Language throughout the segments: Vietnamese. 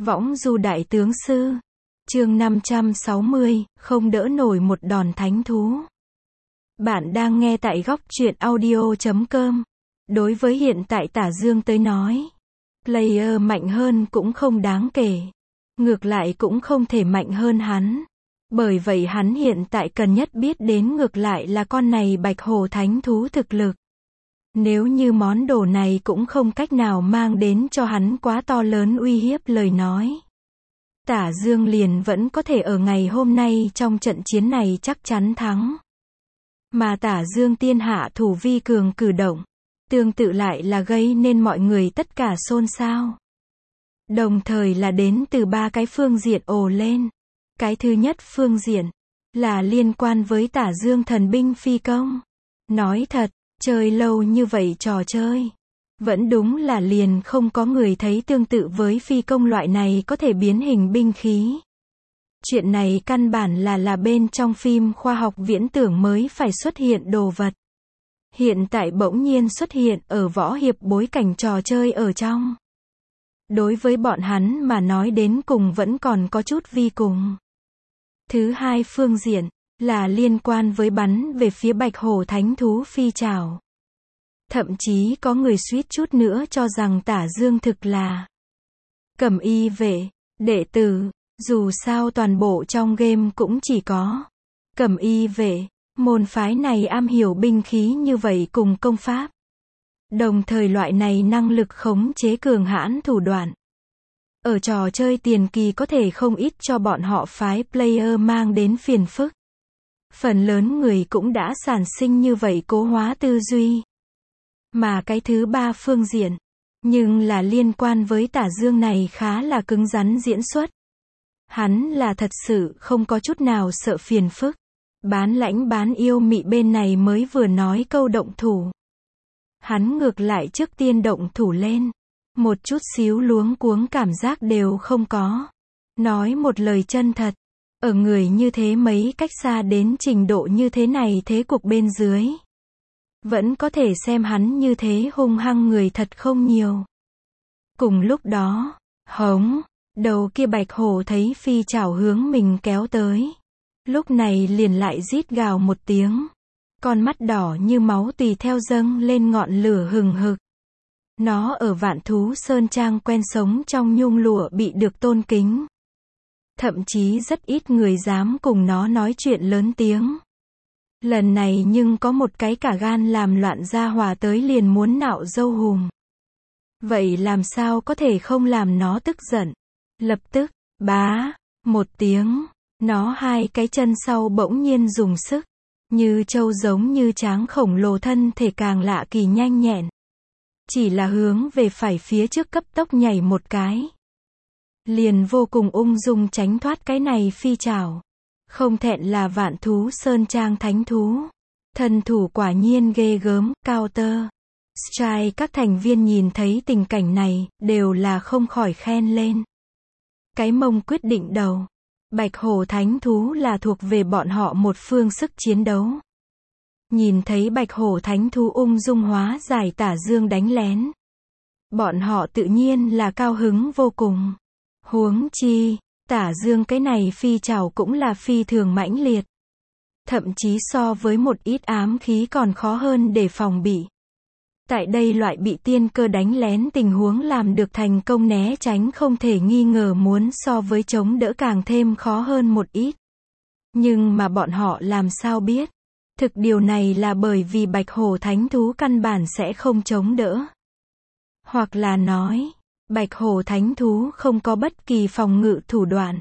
Võng du đại tướng sư. Chương 560, không đỡ nổi một đòn thánh thú. Bạn đang nghe tại góc truyện audio.com. Đối với hiện tại Tả Dương tới nói, player mạnh hơn cũng không đáng kể. Ngược lại cũng không thể mạnh hơn hắn. Bởi vậy hắn hiện tại cần nhất biết đến ngược lại là con này bạch hổ thánh thú thực lực. Nếu như món đồ này cũng không cách nào mang đến cho hắn quá to lớn uy hiếp lời nói, Tả Dương liền vẫn có thể ở ngày hôm nay trong trận chiến này chắc chắn thắng. Mà Tả Dương tiên hạ thủ vi cường cử động, tương tự lại là gây nên mọi người tất cả xôn xao. Đồng thời là đến từ ba cái phương diện ồ lên. Cái thứ nhất phương diện là liên quan với Tả Dương thần binh phi công. Nói thật, chơi lâu như vậy trò chơi, vẫn đúng là liền không có người thấy tương tự với phi công loại này có thể biến hình binh khí. Chuyện này căn bản là bên trong phim khoa học viễn tưởng mới phải xuất hiện đồ vật. Hiện tại bỗng nhiên xuất hiện ở võ hiệp bối cảnh trò chơi ở trong. Đối với bọn hắn mà nói đến cùng vẫn còn có chút vi cùng. Thứ hai phương diện là liên quan với bắn về phía bạch hổ thánh thú phi trảo. Thậm chí có người suýt chút nữa cho rằng Tả Dương thực là Cẩm Y vệ, đệ tử. Dù sao toàn bộ trong game cũng chỉ có Cẩm Y vệ, môn phái này am hiểu binh khí như vậy cùng công pháp. Đồng thời loại này năng lực khống chế cường hãn thủ đoạn. Ở trò chơi tiền kỳ có thể không ít cho bọn họ phái player mang đến phiền phức. Phần lớn người cũng đã sản sinh như vậy cố hóa tư duy. Mà cái thứ ba phương diện, nhưng là liên quan với Tả Dương này khá là cứng rắn diễn xuất. Hắn là thật sự không có chút nào sợ phiền phức. Bán lãnh bán yêu mị bên này mới vừa nói câu động thủ. Hắn ngược lại trước tiên động thủ lên. Một chút xíu luống cuống cảm giác đều không có. Nói một lời chân thật. Ở người như thế mấy cách xa đến trình độ như thế này thế cục bên dưới. Vẫn có thể xem hắn như thế hung hăng người thật không nhiều. Cùng lúc đó, hống, đầu kia bạch hổ thấy phi trảo hướng mình kéo tới. Lúc này liền lại rít gào một tiếng. Con mắt đỏ như máu tùy theo dâng lên ngọn lửa hừng hực. Nó ở Vạn Thú Sơn Trang quen sống trong nhung lụa bị được tôn kính. Thậm chí rất ít người dám cùng nó nói chuyện lớn tiếng. Lần này nhưng có một cái cả gan làm loạn gia hỏa tới liền muốn nạo dâu hùm. Vậy làm sao có thể không làm nó tức giận. Lập tức, bá, một tiếng, nó hai cái chân sau bỗng nhiên dùng sức. Như trâu giống như tráng khổng lồ thân thể càng lạ kỳ nhanh nhẹn. Chỉ là hướng về phải phía trước cấp tốc nhảy một cái. Liền vô cùng ung dung tránh thoát cái này phi trảo. Không thẹn là Vạn Thú Sơn Trang thánh thú. Thần thủ quả nhiên ghê gớm, Counter Strike các thành viên nhìn thấy tình cảnh này, đều là không khỏi khen lên. Cái mông quyết định đầu. Bạch hổ thánh thú là thuộc về bọn họ một phương sức chiến đấu. Nhìn thấy bạch hổ thánh thú ung dung hóa giải Tả Dương đánh lén. Bọn họ tự nhiên là cao hứng vô cùng. Huống chi, Tả Dương cái này phi trảo cũng là phi thường mãnh liệt. Thậm chí so với một ít ám khí còn khó hơn để phòng bị. Tại đây loại bị tiên cơ đánh lén tình huống làm được thành công né tránh không thể nghi ngờ muốn so với chống đỡ càng thêm khó hơn một ít. Nhưng mà bọn họ làm sao biết? Thực điều này là bởi vì bạch hổ thánh thú căn bản sẽ không chống đỡ. Hoặc là nói, bạch hổ thánh thú không có bất kỳ phòng ngự thủ đoạn.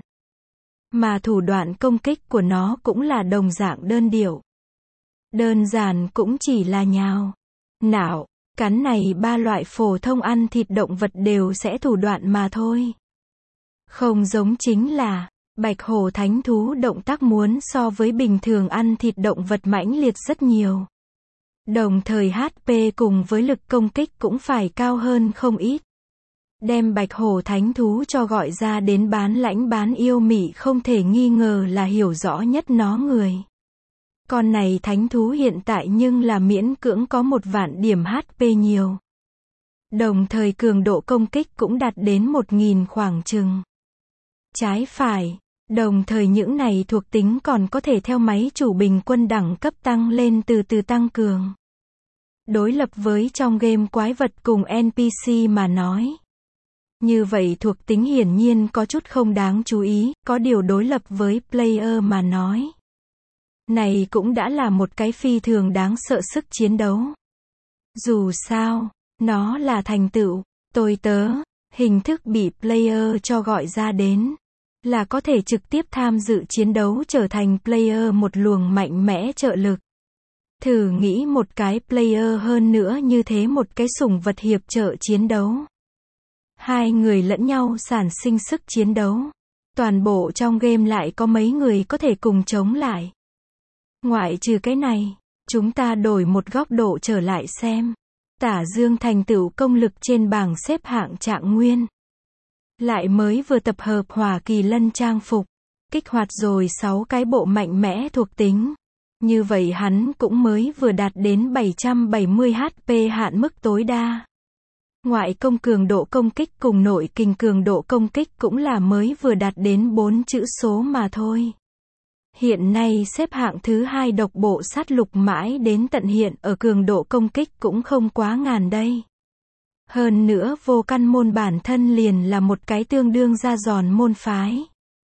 Mà thủ đoạn công kích của nó cũng là đồng dạng đơn điệu. Đơn giản cũng chỉ là nhào, nạo, cắn này ba loại phổ thông ăn thịt động vật đều sẽ thủ đoạn mà thôi. Không giống chính là, bạch hổ thánh thú động tác muốn so với bình thường ăn thịt động vật mãnh liệt rất nhiều. Đồng thời HP cùng với lực công kích cũng phải cao hơn không ít. Đem bạch hổ thánh thú cho gọi ra đến bán lãnh bán yêu mị không thể nghi ngờ là hiểu rõ nhất nó người. Con này thánh thú hiện tại nhưng là miễn cưỡng có 1.000 điểm HP nhiều. Đồng thời cường độ công kích cũng đạt đến 1.000 khoảng chừng. trái phải. Đồng thời những này thuộc tính còn có thể theo máy chủ bình quân đẳng cấp tăng lên từ từ tăng cường. Đối lập với trong game quái vật cùng NPC mà nói. Như vậy thuộc tính hiển nhiên có chút không đáng chú ý, có điều đối lập với player mà nói. Này cũng đã là một cái phi thường đáng sợ sức chiến đấu. Dù sao, nó là thành tựu, tôi tớ, hình thức bị player cho gọi ra đến. Là có thể trực tiếp tham dự chiến đấu trở thành player một luồng mạnh mẽ trợ lực. Thử nghĩ một cái player hơn nữa như thế một cái sủng vật hiệp trợ chiến đấu. Hai người lẫn nhau sản sinh sức chiến đấu. Toàn bộ trong game lại có mấy người có thể cùng chống lại. Ngoại trừ cái này, chúng ta đổi một góc độ trở lại xem. Tả Dương thành tựu công lực trên bảng xếp hạng trạng nguyên. Lại mới vừa tập hợp hỏa kỳ lân trang phục. Kích hoạt rồi 6 cái bộ mạnh mẽ thuộc tính. Như vậy hắn cũng mới vừa đạt đến 770 HP hạn mức tối đa. Ngoại công cường độ công kích cùng nội kình cường độ công kích cũng là mới vừa đạt đến 4 chữ số mà thôi. Hiện nay xếp hạng thứ 2 độc bộ sát lục mãi đến tận hiện ở cường độ công kích cũng không quá ngàn đây. Hơn nữa vô căn môn bản thân liền là một cái tương đương ra giòn môn phái.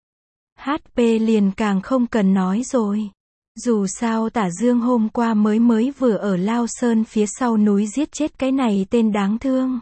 HP liền càng không cần nói rồi. Dù sao Tả Dương hôm qua mới vừa ở Lao Sơn phía sau núi giết chết cái này tên đáng thương.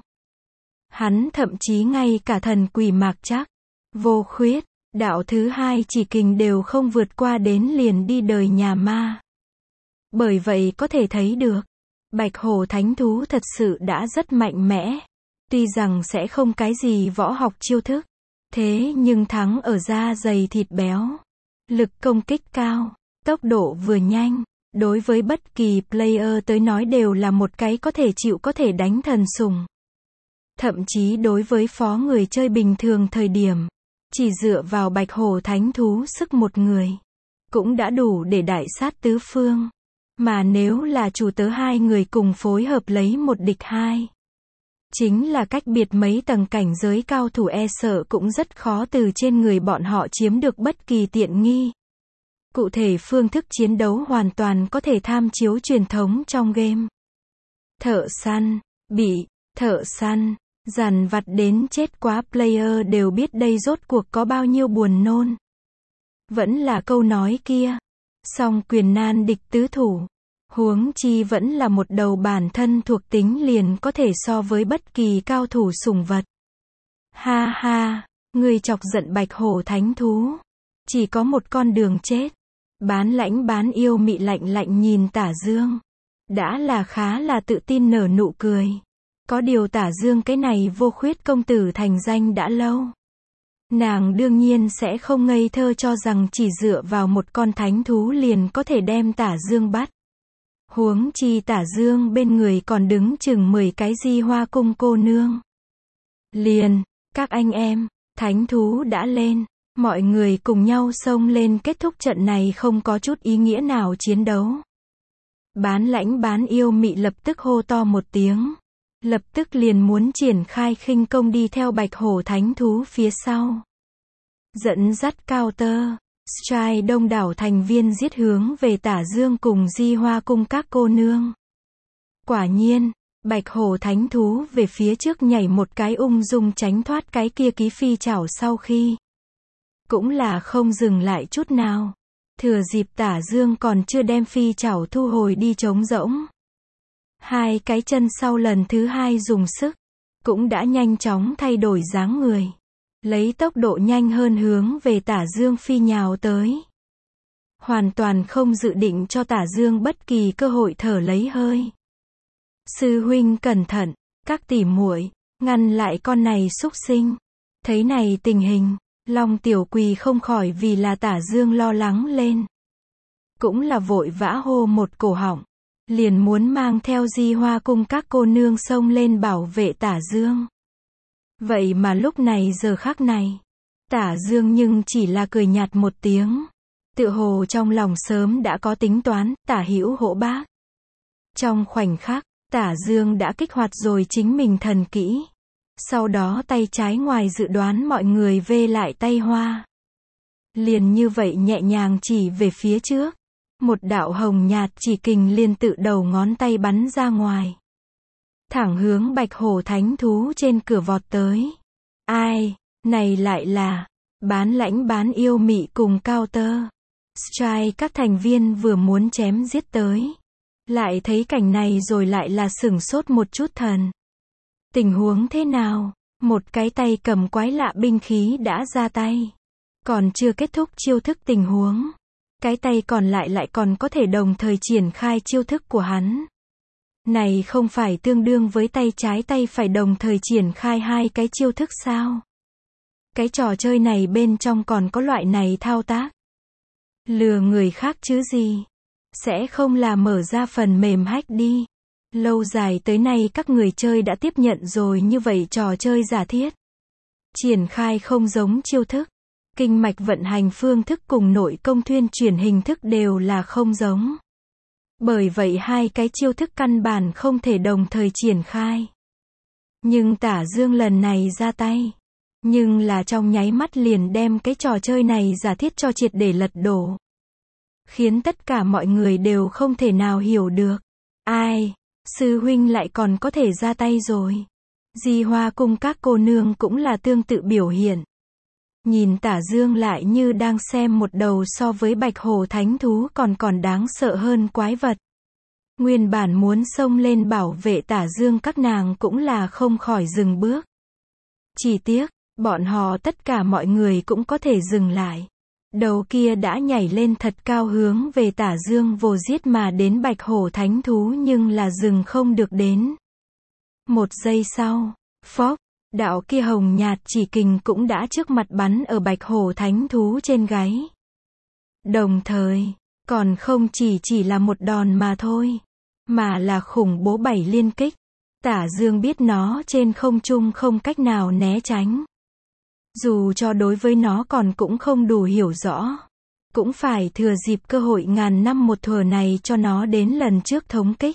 Hắn thậm chí ngay cả thần quỷ mạc chắc, vô khuyết, đạo thứ 2 chỉ kình đều không vượt qua đến liền đi đời nhà ma. Bởi vậy có thể thấy được, Bạch Hổ Thánh Thú thật sự đã rất mạnh mẽ. Tuy rằng sẽ không cái gì võ học chiêu thức, thế nhưng thắng ở da dày thịt béo, lực công kích cao, tốc độ vừa nhanh, đối với bất kỳ player tới nói đều là một cái có thể chịu có thể đánh thần sủng. Thậm chí đối với phó người chơi bình thường thời điểm, chỉ dựa vào Bạch Hổ Thánh Thú sức một người, cũng đã đủ để đại sát tứ phương. Mà nếu là chủ tớ hai người cùng phối hợp lấy một địch hai, chính là cách biệt mấy tầng cảnh giới cao thủ e sợ cũng rất khó từ trên người bọn họ chiếm được bất kỳ tiện nghi. Cụ thể phương thức chiến đấu hoàn toàn có thể tham chiếu truyền thống trong game. Thợ săn, bị thợ săn dằn vặt đến chết quá player đều biết đây rốt cuộc có bao nhiêu buồn nôn. Vẫn là câu nói kia, song quyền nan địch tứ thủ, huống chi vẫn là một đầu bản thân thuộc tính liền có thể so với bất kỳ cao thủ sủng vật. Ha ha, người chọc giận Bạch Hổ Thánh Thú, chỉ có một con đường chết. Bán lãnh bán yêu mị lạnh lạnh nhìn Tả Dương, đã là khá là tự tin nở nụ cười. Có điều Tả Dương cái này vô khuyết công tử thành danh đã lâu. Nàng đương nhiên sẽ không ngây thơ cho rằng chỉ dựa vào một con thánh thú liền có thể đem Tả Dương bắt. Huống chi Tả Dương bên người còn đứng chừng 10 cái Di Hoa Cung cô nương. Liền, các anh em, thánh thú đã lên, mọi người cùng nhau xông lên kết thúc trận này không có chút ý nghĩa nào chiến đấu. Bán lãnh bán yêu mị lập tức hô to một tiếng. Lập tức liền muốn triển khai khinh công đi theo Bạch Hổ Thánh Thú phía sau. Dẫn dắt counter, strike đông đảo thành viên giết hướng về Tả Dương cùng Di Hoa Cung các cô nương. Quả nhiên, Bạch Hổ Thánh Thú về phía trước nhảy một cái ung dung tránh thoát cái kia ký phi chảo sau khi. Cũng là không dừng lại chút nào. Thừa dịp Tả Dương còn chưa đem phi chảo thu hồi đi trống rỗng. Hai cái chân sau lần thứ hai dùng sức, cũng đã nhanh chóng thay đổi dáng người. Lấy tốc độ nhanh hơn hướng về Tả Dương phi nhào tới. Hoàn toàn không dự định cho Tả Dương bất kỳ cơ hội thở lấy hơi. Sư huynh cẩn thận, các tỷ muội, ngăn lại con này xúc sinh. Thấy này tình hình, Long Tiểu Quỳ không khỏi vì là Tả Dương lo lắng lên. Cũng là vội vã hô một cổ họng. Liền muốn mang theo Di Hoa Cung các cô nương xông lên bảo vệ Tả Dương. Vậy mà lúc này giờ khắc này, Tả Dương nhưng chỉ là cười nhạt một tiếng. Tựa hồ trong lòng sớm đã có tính toán, Tả Hữu hộ bác. Trong khoảnh khắc, Tả Dương đã kích hoạt rồi chính mình thần kỹ. Sau đó tay trái ngoài dự đoán mọi người vê lại tay hoa. Liền như vậy nhẹ nhàng chỉ về phía trước. Một đạo hồng nhạt chỉ kình liền tự đầu ngón tay bắn ra ngoài. Thẳng hướng bạch hổ thánh thú trên cửa vọt tới. Ai, này lại là Bán Lãnh Bán Yêu Mị cùng Counter Strike các thành viên vừa muốn chém giết tới. Lại thấy cảnh này rồi lại là sửng sốt một chút thần. Tình huống thế nào? Một cái tay cầm quái lạ binh khí đã ra tay. Còn chưa kết thúc chiêu thức tình huống. Cái tay còn lại còn có thể đồng thời triển khai chiêu thức của hắn. Này không phải tương đương với tay trái tay phải đồng thời triển khai hai cái chiêu thức sao? Cái trò chơi này bên trong còn có loại này thao tác. Lừa người khác chứ gì? Sẽ không là mở ra phần mềm hack đi. Lâu dài tới nay các người chơi đã tiếp nhận rồi như vậy trò chơi giả thiết. Triển khai không giống chiêu thức. Kinh mạch vận hành phương thức cùng nội công thuyên chuyển hình thức đều là không giống. Bởi vậy hai cái chiêu thức căn bản không thể đồng thời triển khai. Nhưng Tả Dương lần này ra tay. Nhưng là trong nháy mắt liền đem cái trò chơi này giả thiết cho triệt để lật đổ. Khiến tất cả mọi người đều không thể nào hiểu được. Ai, sư huynh lại còn có thể ra tay rồi. Di Hoa cung các cô nương cũng là tương tự biểu hiện. Nhìn Tả Dương lại như đang xem một đầu so với bạch hổ thánh thú còn đáng sợ hơn quái vật. Nguyên bản muốn xông lên bảo vệ Tả Dương các nàng cũng là không khỏi dừng bước. Chỉ tiếc, bọn họ tất cả mọi người cũng có thể dừng lại. Đầu kia đã nhảy lên thật cao hướng về Tả Dương vồ giết mà đến bạch hổ thánh thú nhưng là dừng không được đến. Một giây sau, phốc, đạo kia hồng nhạt chỉ kình cũng đã trước mặt bắn ở bạch hổ thánh thú trên gáy. Đồng thời, còn không chỉ là một đòn mà thôi, mà là khủng bố 7 liên kích. Tả Dương biết nó trên không trung không cách nào né tránh. Dù cho đối với nó còn cũng không đủ hiểu rõ. Cũng phải thừa dịp cơ hội ngàn năm một thủa này cho nó đến lần trước thống kích.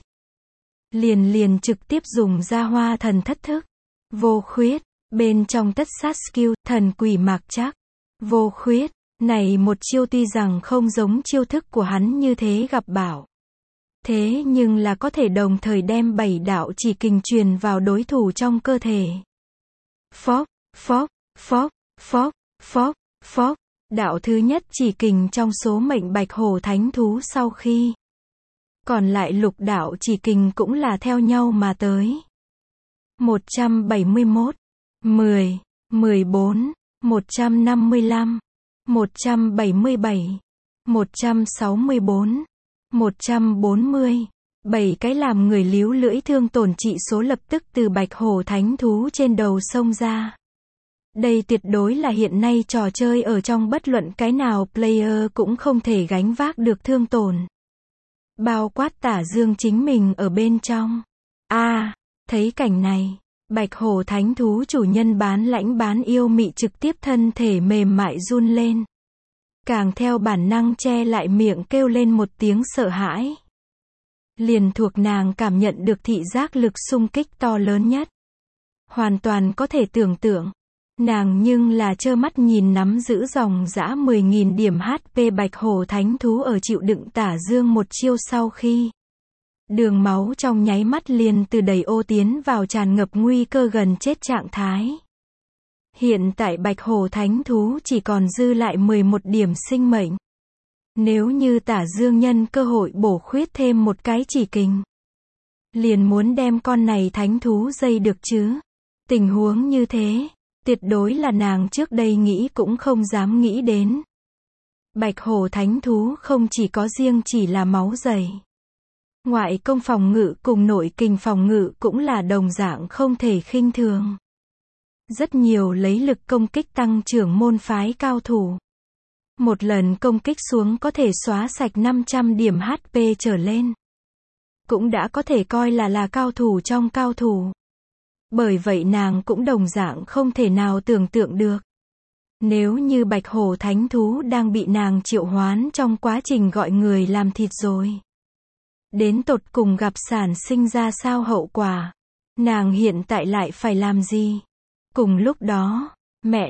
Liền trực tiếp dùng ra hoa thần thất thức. Vô khuyết, bên trong tất sát skill, thần quỷ mạc trác. Vô khuyết, này một chiêu tuy rằng không giống chiêu thức của hắn như thế gặp bảo. Thế nhưng là có thể đồng thời đem 7 đạo chỉ kình truyền vào đối thủ trong cơ thể. Phốc, phốc, phốc, phốc, phốc, phốc. Đạo thứ nhất chỉ kình trong số mệnh bạch hổ thánh thú sau khi. Còn lại lục đạo chỉ kình cũng là theo nhau mà tới. 171, 10, 14, 155, 177, 164, 140. 7 cái làm người líu lưỡi thương tổn trị số lập tức từ bạch hổ thánh thú trên đầu xông ra. Đây tuyệt đối là hiện nay trò chơi ở trong bất luận cái nào player cũng không thể gánh vác được thương tổn. Bao quát Tả Dương chính mình ở bên trong. Thấy cảnh này, bạch hổ thánh thú chủ nhân Bán Lãnh Bán Yêu Mị trực tiếp thân thể mềm mại run lên. Càng theo bản năng che lại miệng kêu lên một tiếng sợ hãi. Liền thuộc nàng cảm nhận được thị giác lực xung kích to lớn nhất. Hoàn toàn có thể tưởng tượng. Nàng nhưng là trơ mắt nhìn nắm giữ dòng dã 10.000 điểm HP bạch hổ thánh thú ở chịu đựng Tả Dương một chiêu sau khi. Đường máu trong nháy mắt liền từ đầy ô tiến vào tràn ngập nguy cơ gần chết trạng thái. Hiện tại bạch hổ thánh thú chỉ còn dư lại 11 điểm sinh mệnh. Nếu như Tả Dương nhân cơ hội bổ khuyết thêm một cái chỉ kình. Liền muốn đem con này thánh thú dây được chứ. Tình huống như thế, tuyệt đối là nàng trước đây nghĩ cũng không dám nghĩ đến. Bạch hổ thánh thú không chỉ có riêng chỉ là máu dày. Ngoại công phòng ngự cùng nội kình phòng ngự cũng là đồng dạng không thể khinh thường. Rất nhiều lấy lực công kích tăng trưởng môn phái cao thủ. Một lần công kích xuống có thể xóa sạch 500 điểm HP trở lên. Cũng đã có thể coi là cao thủ trong cao thủ. Bởi vậy nàng cũng đồng dạng không thể nào tưởng tượng được. Nếu như bạch hổ thánh thú đang bị nàng triệu hoán trong quá trình gọi người làm thịt rồi. Đến tột cùng gặp sản sinh ra sao hậu quả. Nàng hiện tại lại phải làm gì? Cùng lúc đó, mẹ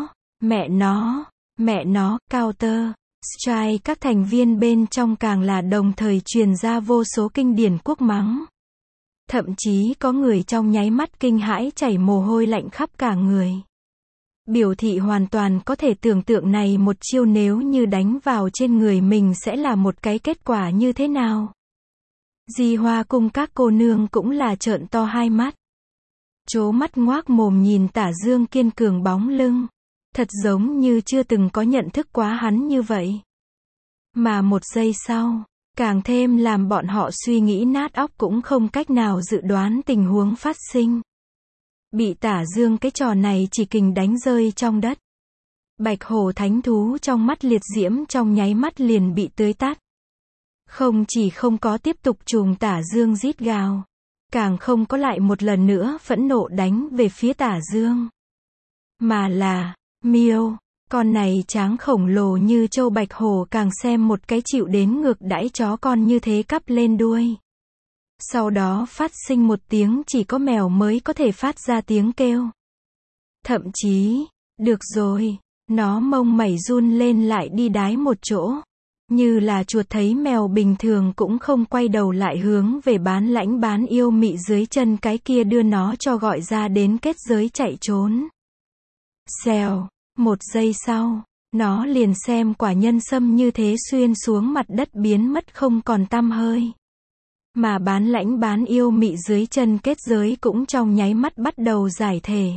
nó, Counter Strike các thành viên bên trong càng là đồng thời truyền ra vô số kinh điển quốc mắng. Thậm chí có người trong nháy mắt kinh hãi chảy mồ hôi lạnh khắp cả người. Biểu thị hoàn toàn có thể tưởng tượng này một chiêu nếu như đánh vào trên người mình sẽ là một cái kết quả như thế nào. Di Hoa Cung các cô nương cũng là trợn to hai mắt. Trố mắt ngoác mồm nhìn Tả Dương kiên cường bóng lưng. Thật giống như chưa từng có nhận thức quá hắn như vậy. Mà một giây sau, càng thêm làm bọn họ suy nghĩ nát óc cũng không cách nào dự đoán tình huống phát sinh. Bị Tả Dương cái trò này chỉ kình đánh rơi trong đất. Bạch hổ thánh thú trong mắt liệt diễm trong nháy mắt liền bị tưới tắt. Không chỉ không có tiếp tục trùng Tả Dương rít gào, càng không có lại một lần nữa phẫn nộ đánh về phía Tả Dương. Mà là, miêu, con này tráng khổng lồ như châu bạch hổ càng xem một cái chịu đến ngược đãi chó con như thế cắp lên đuôi. Sau đó phát sinh một tiếng chỉ có mèo mới có thể phát ra tiếng kêu. Thậm chí, được rồi, nó mông mẩy run lên lại đi đái một chỗ. Như là chuột thấy mèo bình thường cũng không quay đầu lại hướng về bán lãnh bán yêu mị dưới chân cái kia đưa nó cho gọi ra đến kết giới chạy trốn. Xèo, một giây sau, nó liền xem quả nhân sâm như thế xuyên xuống mặt đất biến mất không còn tăm hơi. Mà bán lãnh bán yêu mị dưới chân kết giới cũng trong nháy mắt bắt đầu giải thể.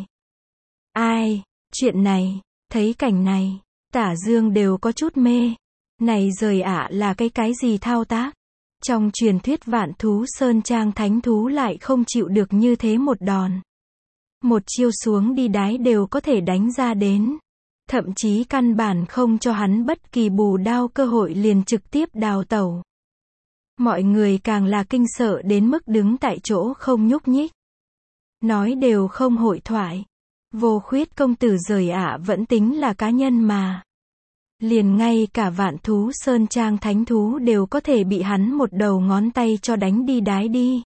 Ai, chuyện này, thấy cảnh này, Tả Dương đều có chút mê. Này rời ạ là cái gì thao tác? Trong truyền thuyết Vạn Thú Sơn Trang thánh thú lại không chịu được như thế một đòn. Một chiêu xuống đi đái đều có thể đánh ra đến. Thậm chí căn bản không cho hắn bất kỳ bù đao cơ hội liền trực tiếp đào tẩu. Mọi người càng là kinh sợ đến mức đứng tại chỗ không nhúc nhích. Nói đều không hội thoại. Vô Khuyết công tử rời ạ vẫn tính là cá nhân mà. Liền ngay cả Vạn Thú Sơn Trang thánh thú đều có thể bị hắn một đầu ngón tay cho đánh đi đái đi.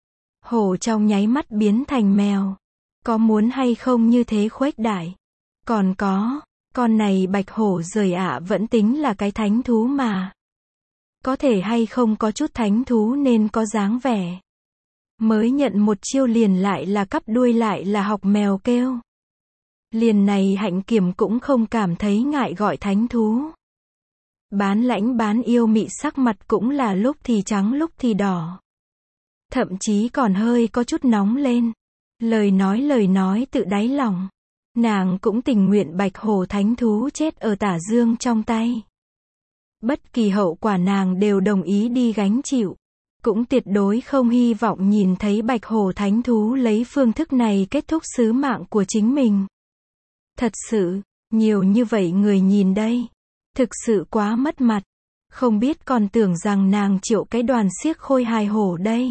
Hổ trong nháy mắt biến thành mèo. Có muốn hay không như thế khuếch đại. Còn có, con này bạch hổ rời ạ vẫn tính là cái thánh thú mà. Có thể hay không có chút thánh thú nên có dáng vẻ. Mới nhận một chiêu liền lại là cắp đuôi lại là học mèo kêu. Liền này Hạnh Kiểm cũng không cảm thấy ngại gọi thánh thú. Bán lãnh bán yêu mị sắc mặt cũng là lúc thì trắng lúc thì đỏ. Thậm chí còn hơi có chút nóng lên. Lời nói tự đáy lòng. Nàng cũng tình nguyện bạch hổ thánh thú chết ở Tả Dương trong tay. Bất kỳ hậu quả nàng đều đồng ý đi gánh chịu. Cũng tuyệt đối không hy vọng nhìn thấy bạch hổ thánh thú lấy phương thức này kết thúc sứ mạng của chính mình. Thật sự, nhiều như vậy người nhìn đây. Thực sự quá mất mặt. Không biết còn tưởng rằng nàng triệu cái đoàn xiếc khôi hài hổ đây.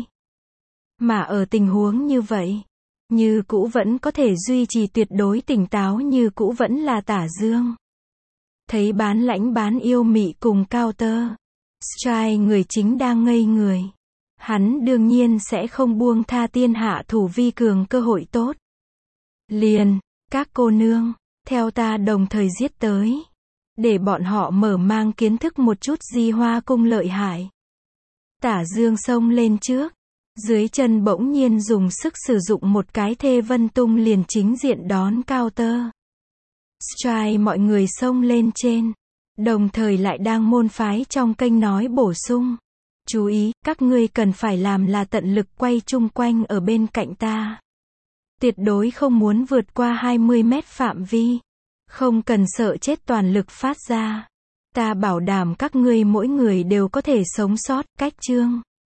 Mà ở tình huống như vậy, như cũ vẫn có thể duy trì tuyệt đối tỉnh táo như cũ vẫn là Tả Dương. Thấy bán lãnh bán yêu mị cùng Counter Strike người chính đang ngây người. Hắn đương nhiên sẽ không buông tha tiên hạ thủ vi cường cơ hội tốt. Liền, các cô nương, theo ta đồng thời giết tới. Để bọn họ mở mang kiến thức một chút Di Hoa Cung lợi hại. Tả Dương xông lên trước. Dưới chân bỗng nhiên dùng sức sử dụng một cái thê vân tung liền chính diện đón Counter Strike mọi người xông lên trên. Đồng thời lại đang môn phái trong kênh nói bổ sung. Chú ý, các ngươi cần phải làm là tận lực quay chung quanh ở bên cạnh ta. Tuyệt đối không muốn vượt qua 20 mét phạm vi. Không cần sợ chết toàn lực phát ra. Ta bảo đảm các ngươi mỗi người đều có thể sống sót, cách chương.